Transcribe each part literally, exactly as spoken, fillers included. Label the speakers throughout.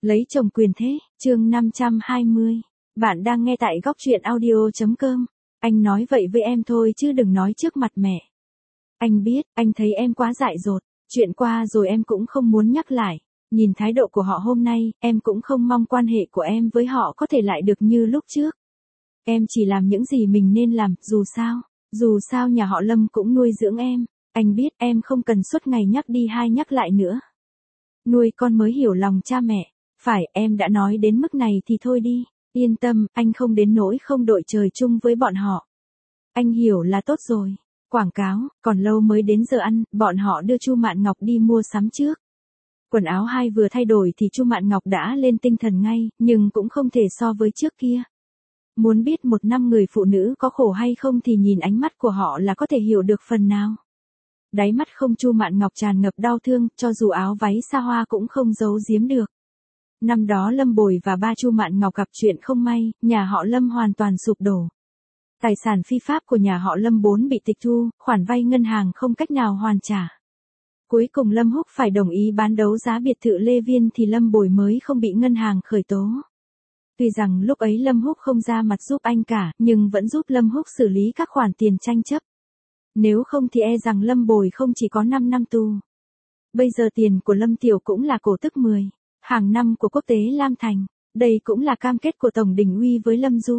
Speaker 1: Lấy chồng quyền thế, chương năm trăm hai mươi. Bạn đang nghe tại góc truyện audio chấm com. Anh nói vậy với em thôi chứ đừng nói trước mặt mẹ. Anh biết, anh thấy em quá dại dột. Chuyện qua rồi em cũng không muốn nhắc lại. Nhìn thái độ của họ hôm nay, em cũng không mong quan hệ của em với họ có thể lại được như lúc trước. Em chỉ làm những gì mình nên làm, dù sao. Dù sao nhà họ Lâm cũng nuôi dưỡng em. Anh biết em không cần suốt ngày nhắc đi hay nhắc lại nữa. Nuôi con mới hiểu lòng cha mẹ. Phải, em đã nói đến mức này thì thôi đi. Yên tâm, anh không đến nỗi không đội trời chung với bọn họ. Anh hiểu là tốt rồi. Quảng cáo, còn lâu mới đến giờ ăn, bọn họ đưa Chu Mạn Ngọc đi mua sắm trước. Quần áo hai vừa thay đổi thì Chu Mạn Ngọc đã lên tinh thần ngay, nhưng cũng không thể so với trước kia. Muốn biết một năm người phụ nữ có khổ hay không thì nhìn ánh mắt của họ là có thể hiểu được phần nào. Đáy mắt không Chu Mạn Ngọc tràn ngập đau thương, cho dù áo váy xa hoa cũng không giấu giếm được. Năm đó Lâm Bồi và ba Chu Mạn Ngọc gặp chuyện không may, nhà họ Lâm hoàn toàn sụp đổ. Tài sản phi pháp của nhà họ Lâm bốn bị tịch thu, khoản vay ngân hàng không cách nào hoàn trả. Cuối cùng Lâm Húc phải đồng ý bán đấu giá biệt thự Lê Viên thì Lâm Bồi mới không bị ngân hàng khởi tố. Tuy rằng lúc ấy Lâm Húc không ra mặt giúp anh cả, nhưng vẫn giúp Lâm Húc xử lý các khoản tiền tranh chấp. Nếu không thì e rằng Lâm Bồi không chỉ có năm năm tù. Bây giờ tiền của Lâm Tiểu cũng là cổ tức mười. Hàng năm của quốc tế Lam Thành. Đây cũng là cam kết của Tổng Đình Uy với Lâm Du.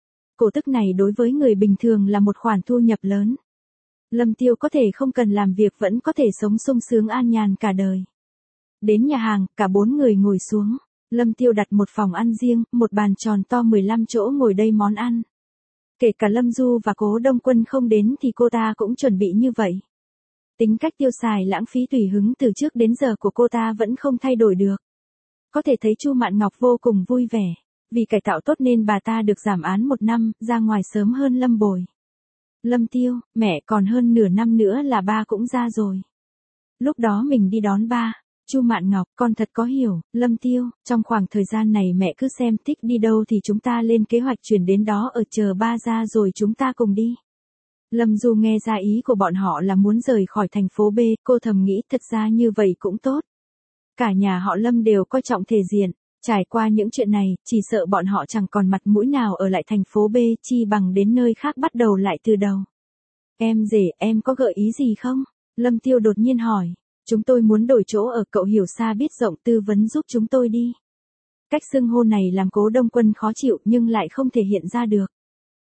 Speaker 1: Cổ tức này đối với người bình thường là một khoản thu nhập lớn. Lâm Tiêu có thể không cần làm việc vẫn có thể sống sung sướng an nhàn cả đời. Đến nhà hàng, cả bốn người ngồi xuống. Lâm Tiêu đặt một phòng ăn riêng, một bàn tròn to mười lăm chỗ ngồi đầy món ăn. Kể cả Lâm Du và Cố Đông Quân không đến thì cô ta cũng chuẩn bị như vậy. Tính cách tiêu xài lãng phí tùy hứng từ trước đến giờ của cô ta vẫn không thay đổi được. Có thể thấy Chu Mạn Ngọc vô cùng vui vẻ. Vì cải tạo tốt nên bà ta được giảm án một năm, ra ngoài sớm hơn Lâm Bồi. Lâm Tiêu, mẹ còn hơn nửa năm nữa là ba cũng ra rồi. Lúc đó mình đi đón ba. Chu Mạn Ngọc, con thật có hiểu. Lâm Tiêu, trong khoảng thời gian này mẹ cứ xem thích đi đâu thì chúng ta lên kế hoạch chuyển đến đó ở chờ ba ra rồi chúng ta cùng đi. Lâm Du nghe ra ý của bọn họ là muốn rời khỏi thành phố B, cô thầm nghĩ thật ra như vậy cũng tốt. Cả nhà họ Lâm đều coi trọng thể diện, trải qua những chuyện này, chỉ sợ bọn họ chẳng còn mặt mũi nào ở lại thành phố B, chi bằng đến nơi khác bắt đầu lại từ đầu. Em rể, em có gợi ý gì không? Lâm Tiêu đột nhiên hỏi. Chúng tôi muốn đổi chỗ ở, cậu hiểu xa biết rộng, tư vấn giúp chúng tôi đi. Cách xưng hô này làm Cố Đông Quân khó chịu nhưng lại không thể hiện ra được.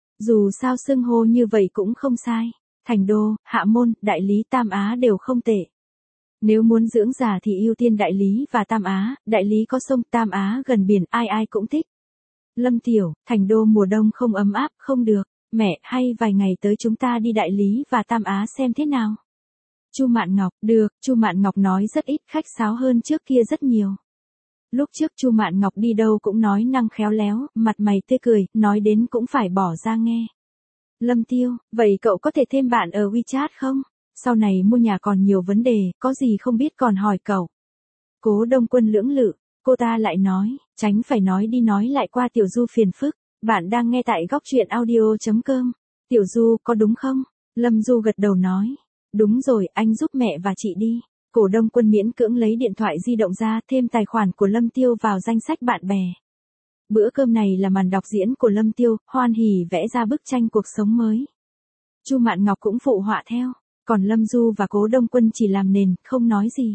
Speaker 1: Dù sao xưng hô như vậy cũng không sai. Thành Đô, Hạ Môn, Đại Lý, Tam Á đều không tệ. Nếu muốn dưỡng già thì ưu tiên Đại Lý và Tam Á, Đại Lý có sông, Tam Á gần biển, ai ai cũng thích. Lâm Tiểu, Thành Đô mùa đông không ấm áp, không được. Mẹ, hay vài ngày tới chúng ta đi Đại Lý và Tam Á xem thế nào? Chu Mạn Ngọc, được, Chu Mạn Ngọc nói rất ít, khách sáo hơn trước kia rất nhiều. Lúc trước Chu Mạn Ngọc đi đâu cũng nói năng khéo léo, mặt mày tươi cười, nói đến cũng phải bỏ ra nghe. Lâm Tiêu, vậy cậu có thể thêm bạn ở WeChat không? Sau này mua nhà còn nhiều vấn đề, có gì không biết còn hỏi cậu. Cố Đông Quân lưỡng lự, cô ta lại nói, tránh phải nói đi nói lại qua Tiểu Du phiền phức. Bạn đang nghe tại góc truyện audio chấm com. Tiểu Du, có đúng không? Lâm Du gật đầu nói. Đúng rồi, anh giúp mẹ và chị đi. Cổ Đông Quân miễn cưỡng lấy điện thoại di động ra, thêm tài khoản của Lâm Tiêu vào danh sách bạn bè. Bữa cơm này là màn đọc diễn của Lâm Tiêu, hoan hỉ vẽ ra bức tranh cuộc sống mới. Chu Mạn Ngọc cũng phụ họa theo, còn Lâm Du và Cố Đông Quân chỉ làm nền, không nói gì.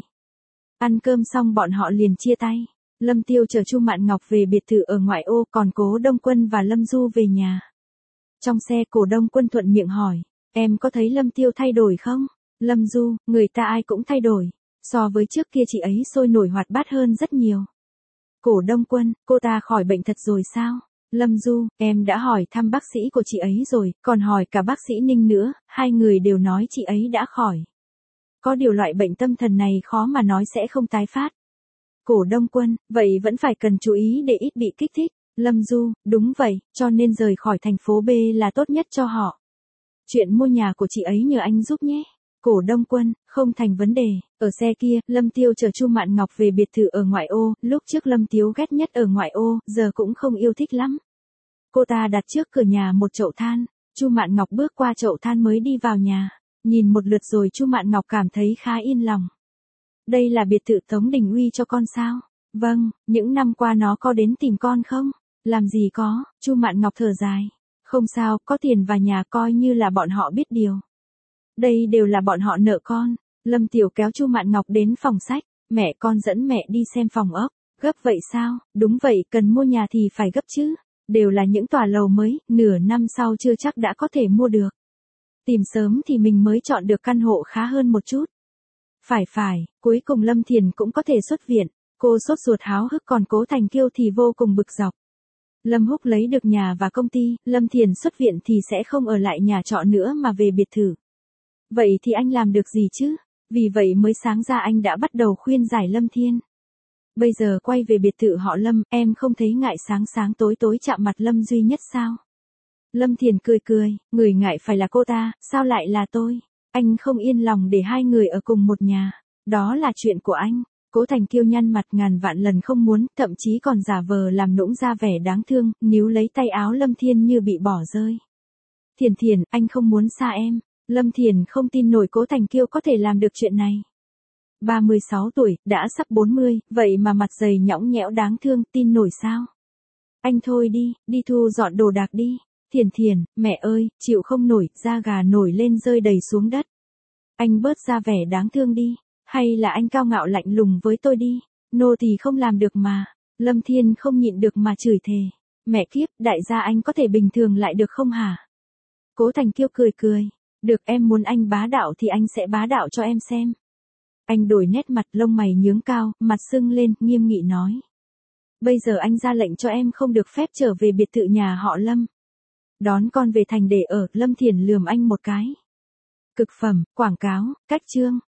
Speaker 1: Ăn cơm xong bọn họ liền chia tay. Lâm Tiêu chở Chu Mạn Ngọc về biệt thự ở ngoại ô, còn Cố Đông Quân và Lâm Du về nhà. Trong xe Cổ Đông Quân thuận miệng hỏi. Em có thấy Lâm Tiêu thay đổi không? Lâm Du, người ta ai cũng thay đổi. So với trước kia chị ấy sôi nổi hoạt bát hơn rất nhiều. Cổ Đông Quân, cô ta khỏi bệnh thật rồi sao? Lâm Du, em đã hỏi thăm bác sĩ của chị ấy rồi, còn hỏi cả bác sĩ Ninh nữa, hai người đều nói chị ấy đã khỏi. Có điều loại bệnh tâm thần này khó mà nói sẽ không tái phát. Cổ Đông Quân, vậy vẫn phải cần chú ý để ít bị kích thích. Lâm Du, đúng vậy, cho nên rời khỏi thành phố B là tốt nhất cho họ. Chuyện mua nhà của chị ấy nhờ anh giúp nhé. Cổ Đông Quân, không thành vấn đề. Ở xe kia, Lâm Tiêu chở Chu Mạn Ngọc về biệt thự ở ngoại ô, lúc trước Lâm Tiếu ghét nhất ở ngoại ô, giờ cũng không yêu thích lắm. Cô ta đặt trước cửa nhà một chậu than, Chu Mạn Ngọc bước qua chậu than mới đi vào nhà, nhìn một lượt rồi Chu Mạn Ngọc cảm thấy khá yên lòng. Đây là biệt thự Tống Đình Uy cho con sao? Vâng, những năm qua nó có đến tìm con không? Làm gì có, Chu Mạn Ngọc thở dài. Không sao, có tiền và nhà coi như là bọn họ biết điều. Đây đều là bọn họ nợ con. Lâm Tiểu kéo Chu Mạn Ngọc đến phòng sách. Mẹ con dẫn mẹ đi xem phòng ốc. Gấp vậy sao? Đúng vậy, cần mua nhà thì phải gấp chứ. Đều là những tòa lầu mới, nửa năm sau chưa chắc đã có thể mua được. Tìm sớm thì mình mới chọn được căn hộ khá hơn một chút. Phải phải, cuối cùng Lâm Thiền cũng có thể xuất viện. Cô sốt ruột háo hức, còn Cố Thành Kiêu thì vô cùng bực dọc. Lâm Húc lấy được nhà và công ty, Lâm Thiền xuất viện thì sẽ không ở lại nhà trọ nữa mà về biệt thự. Vậy thì anh làm được gì chứ? Vì vậy mới sáng ra anh đã bắt đầu khuyên giải Lâm Thiên. Bây giờ quay về biệt thự họ Lâm, em không thấy ngại sáng sáng tối tối chạm mặt Lâm duy nhất sao? Lâm Thiền cười cười, người ngại phải là cô ta, sao lại là tôi? Anh không yên lòng để hai người ở cùng một nhà. Đó là chuyện của anh. Cố Thành Kiêu nhăn mặt ngàn vạn lần không muốn, thậm chí còn giả vờ làm nũng ra vẻ đáng thương, níu lấy tay áo Lâm Thiên như bị bỏ rơi. Thiền Thiền, anh không muốn xa em. Lâm Thiền không tin nổi Cố Thành Kiêu có thể làm được chuyện này. ba mươi sáu tuổi, đã sắp bốn mươi, vậy mà mặt dày nhõng nhẽo đáng thương, tin nổi sao? Anh thôi đi, đi thu dọn đồ đạc đi. Thiền Thiền, mẹ ơi, chịu không nổi, da gà nổi lên rơi đầy xuống đất. Anh bớt ra vẻ đáng thương đi. Hay là anh cao ngạo lạnh lùng với tôi đi. Nô thì không làm được mà. Lâm Thiên không nhịn được mà chửi thề. Mẹ kiếp, đại gia anh có thể bình thường lại được không hả? Cố Thành Kiêu cười cười. Được, em muốn anh bá đạo thì anh sẽ bá đạo cho em xem. Anh đổi nét mặt, lông mày nhướng cao, mặt sưng lên, nghiêm nghị nói. Bây giờ anh ra lệnh cho em không được phép trở về biệt thự nhà họ Lâm. Đón con về thành để ở. Lâm Thiền lườm anh một cái. Cực phẩm, quảng cáo, cách chương.